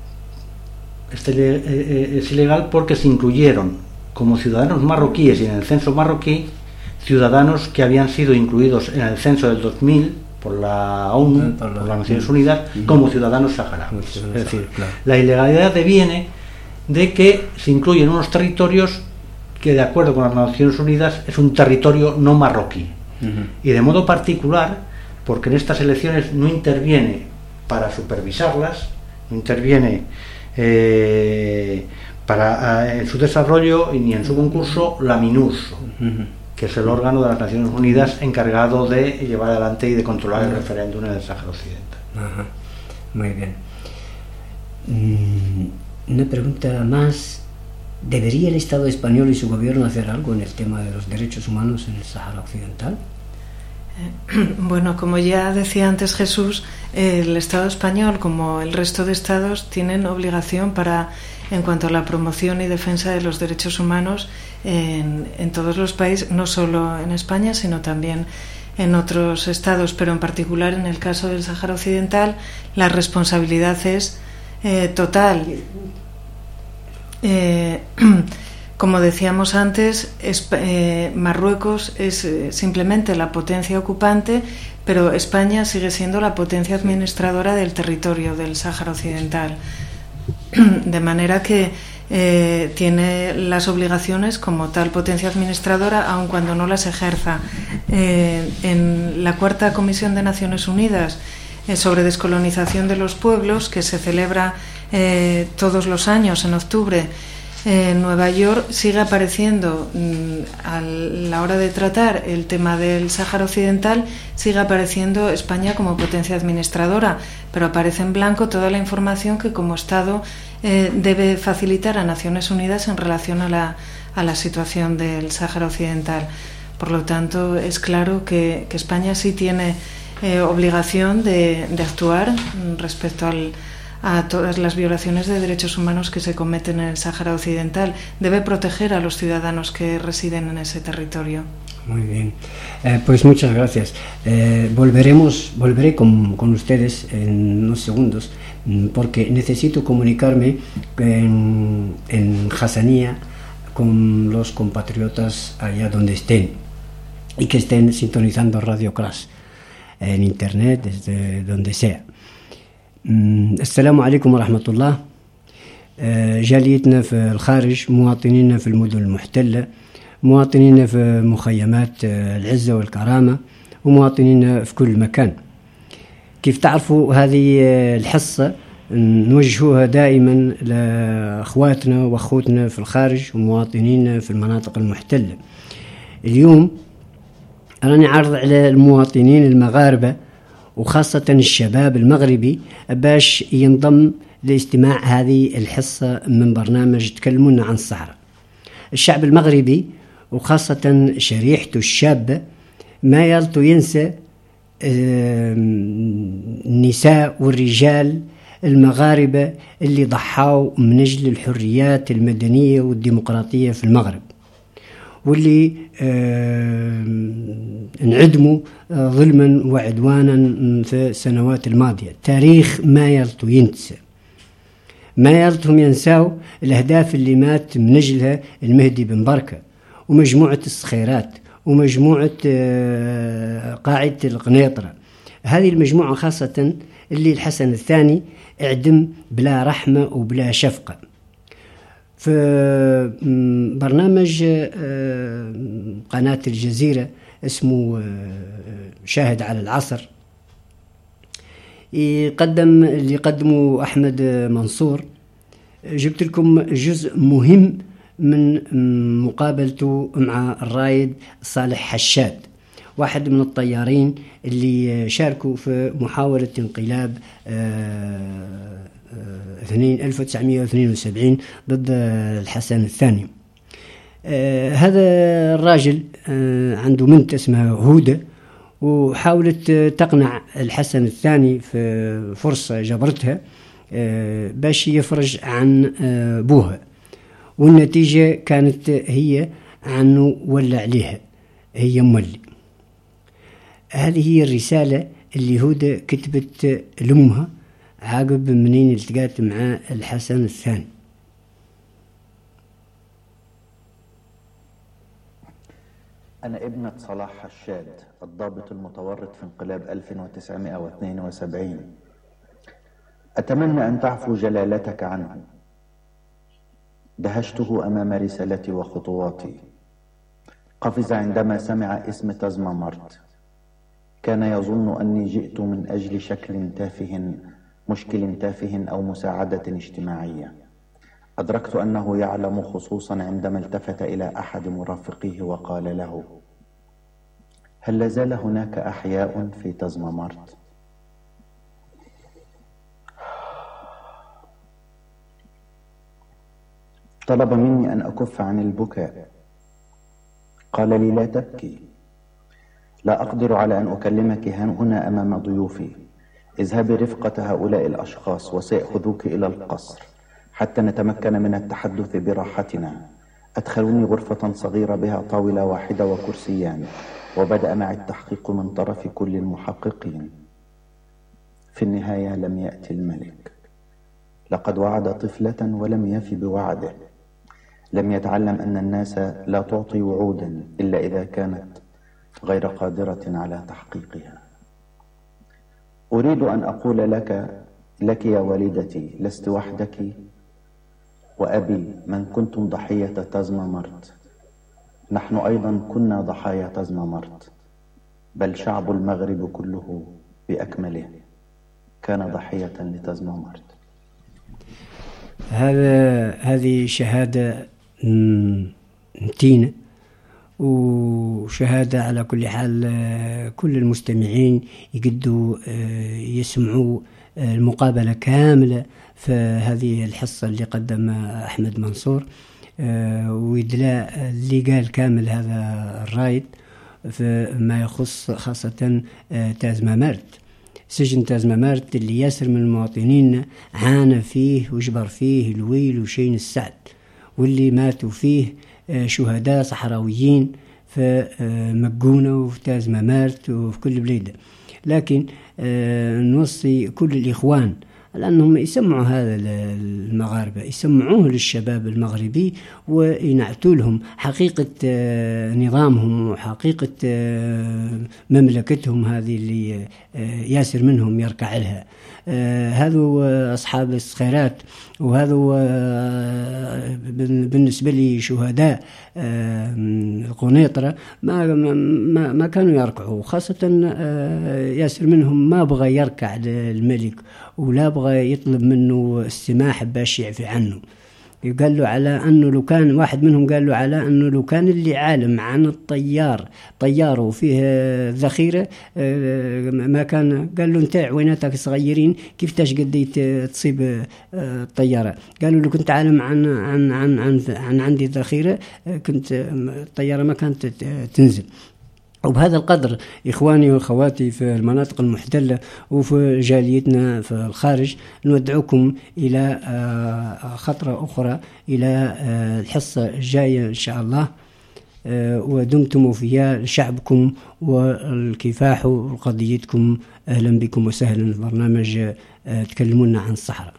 Este es ilegal porque se incluyeron como ciudadanos marroquíes y en el censo marroquí ciudadanos que habían sido incluidos en el censo del dos mil por la ONU, por las Naciones Unidas, como ciudadanos saharauis. Es decir, la ilegalidad deviene de que se incluyen unos territorios que, de acuerdo con las Naciones Unidas, es un territorio no marroquí. Y de modo particular, porque en estas elecciones no interviene para supervisarlas, no interviene Eh, para eh, en su desarrollo y ni en su concurso la MINURSO, uh-huh. que es el órgano de las Naciones Unidas encargado de llevar adelante y de controlar uh-huh. el referéndum en el Sáhara Occidental. Uh-huh. Muy bien. Mm, una pregunta más. ¿Debería el Estado español y su gobierno hacer algo en el tema de los derechos humanos en el Sáhara Occidental? Bueno, como ya decía antes Jesús, el Estado español, como el resto de estados, tienen obligación para, en cuanto a la promoción y defensa de los derechos humanos en, en todos los países, no solo en España, sino también en otros estados, pero en particular en el caso del Sáhara Occidental, la responsabilidad es eh, total. Eh, Como decíamos antes, es, eh, Marruecos es eh, simplemente la potencia ocupante, pero España sigue siendo la potencia administradora del territorio del Sáhara Occidental. De manera que eh, tiene las obligaciones como tal potencia administradora, aun cuando no las ejerza. Eh, en la Cuarta Comisión de Naciones Unidas eh, sobre descolonización de los pueblos, que se celebra eh, todos los años en octubre, en Nueva York, sigue apareciendo mmm, a la hora de tratar el tema del Sáhara Occidental, sigue apareciendo España como potencia administradora, pero aparece en blanco toda la información que como Estado eh, debe facilitar a Naciones Unidas en relación a la, a la situación del Sáhara Occidental. Por lo tanto, es claro que, que España sí tiene eh, obligación de, de actuar respecto al a todas las violaciones de derechos humanos que se cometen en el Sáhara Occidental. Debe proteger a los ciudadanos que residen en ese territorio. Muy bien, eh, pues muchas gracias. Eh, volveremos, volveré con, con ustedes en unos segundos, porque necesito comunicarme en, en Hassanía con los compatriotas allá donde estén y que estén sintonizando Radio Crash en internet, desde donde sea. السلام عليكم ورحمة الله. جاليتنا في الخارج، مواطنينا في المدن المحتلة، مواطنينا في مخيمات العزة والكرامة، ومواطنينا في كل مكان. كيف تعرفوا هذه الحصة نوجهوها دائما لأخواتنا وأخوتنا في الخارج ومواطنينا في المناطق المحتلة. اليوم راني عارض على المواطنين المغاربة وخاصة الشباب المغربي باش ينضم لاستماع هذه الحصة من برنامج تكلمونا عن الصحراء. الشعب المغربي وخاصة شريحته الشابة ما يلطو ينسى النساء والرجال المغاربة اللي ضحوا من أجل الحريات المدنية والديمقراطية في المغرب، واللي انعدموا ظلما وعدوانا في السنوات الماضية. التاريخ ما يلطو ينسى، ما يلطهم ينساو الأهداف اللي مات من أجلها المهدي بن بركة ومجموعة الصخيرات ومجموعة قاعدة القنيطرة. هذه المجموعة خاصة اللي الحسن الثاني اعدم بلا رحمة وبلا شفقة. في برنامج قناة الجزيرة اسمه شاهد على العصر، يقدم اللي قدمه أحمد منصور، جبت لكم جزء مهم من مقابلته مع الرايد صالح حشاد، واحد من الطيارين اللي شاركوا في محاولة انقلاب ألف وتسعمائة واثنين وسبعين ضد الحسن الثاني. هذا الراجل عنده بنت اسمها هودة، وحاولت تقنع الحسن الثاني في فرصة جبرتها باش يفرج عن بوها، والنتيجة كانت هي عنه ولا عليها، هي مولي. هذه هي الرسالة اللي هودة كتبت لأمها عقب منين التقات مع الحسن الثاني. أنا ابنة صلاح حشاد، الضابط المتورط في انقلاب ألف وتسعمائة واثنين وسبعين. أتمنى أن تعفو جلالتك عنه. دهشته أمام رسالتي وخطواتي. قفز عندما سمع اسم تزمامرت. كان يظن أني جئت من أجل شكل تافه، مشكل تافه أو مساعدة اجتماعية. أدركت أنه يعلم، خصوصا عندما التفت إلى أحد مرافقيه وقال له: هل لازال هناك أحياء في تزمامرت؟ طلب مني أن أكف عن البكاء. قال لي: لا تبكي، لا أقدر على أن أكلمك هنا أمام ضيوفي. اذهبي رفقة هؤلاء الأشخاص وسيأخذوك إلى القصر حتى نتمكن من التحدث براحتنا. أدخلوني غرفة صغيرة بها طاولة واحدة وكرسيان، وبدأ معي التحقيق من طرف كل المحققين. في النهاية لم يأتي الملك. لقد وعد طفلة ولم يفي بوعده. لم يتعلم أن الناس لا تعطي وعودا إلا إذا كانت غير قادرة على تحقيقها. أريد أن أقول لك لك يا والدتي، لست وحدك، وأبي من كنتم ضحية تزمامرت. نحن أيضا كنا ضحايا تزمامرت، بل شعب المغرب كله بأكمله كان ضحية لتزمامرت. هذا هذه شهادة متينة، وشهادة على كل حال كل المستمعين يقدوا يسمعوا المقابلة كاملة في هذه الحصة اللي قدمها أحمد منصور، ويدلاء اللي قال كامل هذا الرايد فيما يخص خاصة تازمامرت. سجن تازمامرت اللي ياسر من المواطنين عانى فيه وجبر فيه الويل وشين السعد، واللي ماتوا فيه شهداء صحراويين في مقونة وفي تازمامرت وفي كل بلاد. لكن نوصي كل الإخوان لأنهم يسمعوا هذا المغاربة، يسمعوه للشباب المغربي وينعتوا لهم حقيقة نظامهم وحقيقة مملكتهم هذه اللي ياسر منهم يركع لها. هذو أصحاب الصخيرات، وهذو بالنسبة لي شهداء القنيطرة ما, ما, ما كانوا يركعوا، خاصة ياسر منهم ما بغى يركع للملك ولا بغى يطلب منه السماح باش يعفي عنه. قال له على أنه لو كان واحد منهم قال له على أنه لو كان اللي عالم عن الطيار طياره وفيه ذخيرة ما كان. قال له انت عويناتك صغيرين كيف تاش قديت تصيب الطيارة؟ قالوا له كنت عالم عن عن عن عن, عن عندي ذخيرة كنت الطيارة ما كانت تنزل. وبهذا القدر إخواني وأخواتي في المناطق المحتلة وفي جاليتنا في الخارج نودعوكم إلى خطرة أخرى، إلى الحصة الجاية إن شاء الله، ودمتم فيها شعبكم والكفاح وقضيتكم. أهلا بكم وسهلا في برنامج تكلمونا عن الصحراء.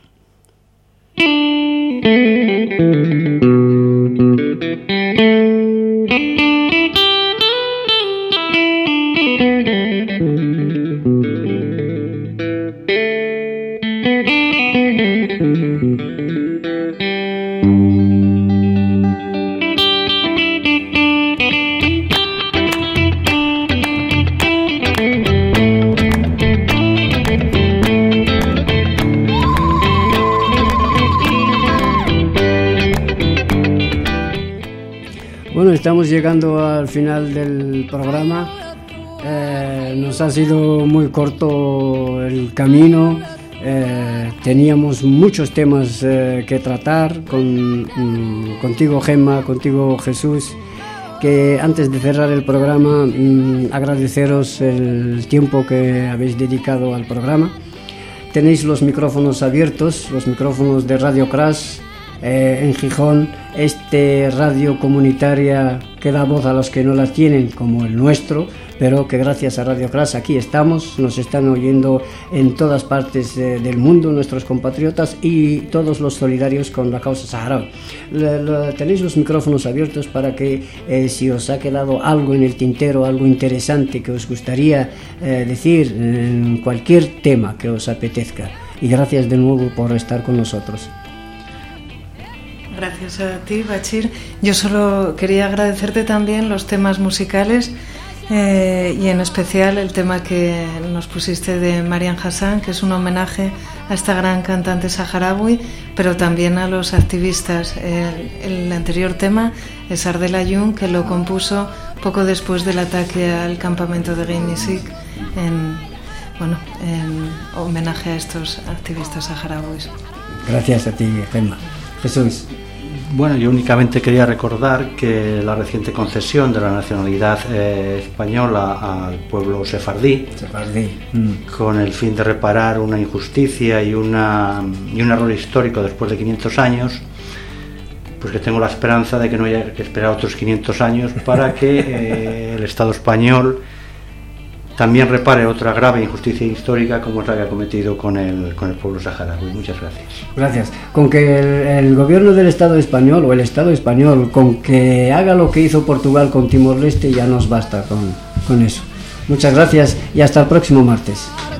Bueno, estamos llegando al final del programa. Eh, nos ha sido muy corto el camino. Eh, teníamos muchos temas eh, que tratar con, mm, contigo, Gemma, contigo, Jesús. Que antes de cerrar el programa, mm, agradeceros el tiempo que habéis dedicado al programa. Tenéis los micrófonos abiertos, los micrófonos de Radio Crash. Eh, en Gijón, este radio comunitaria que da voz a los que no la tienen, como el nuestro, pero que gracias a Radio Crash aquí estamos, nos están oyendo en todas partes eh, del mundo nuestros compatriotas y todos los solidarios con la causa saharaui. Le, le, tenéis los micrófonos abiertos para que eh, si os ha quedado algo en el tintero, algo interesante que os gustaría eh, decir en cualquier tema que os apetezca. Y gracias de nuevo por estar con nosotros. Gracias a ti, Bachir. Yo solo quería agradecerte también los temas musicales eh, y en especial el tema que nos pusiste de Marian Hassan, que es un homenaje a esta gran cantante saharaui, pero también a los activistas. El, el anterior tema es Ardel Ayun, que lo compuso poco después del ataque al campamento de Guinisik, en, bueno, en homenaje a estos activistas saharauis. Gracias a ti, Gemma. Jesús. Bueno, yo únicamente quería recordar que la reciente concesión de la nacionalidad eh, española al pueblo sefardí, sefardí. Mm. con el fin de reparar una injusticia y, una, y un error histórico después de quinientos años, pues que tengo la esperanza de que no haya que esperar otros quinientos años para que eh, el Estado español también repare otra grave injusticia histórica como es la que ha cometido con el, con el pueblo saharaui. Muchas gracias. Gracias. Con que el, el gobierno del Estado español o el Estado español, con que haga lo que hizo Portugal con Timor-Leste, ya nos basta con, con eso. Muchas gracias y hasta el próximo martes.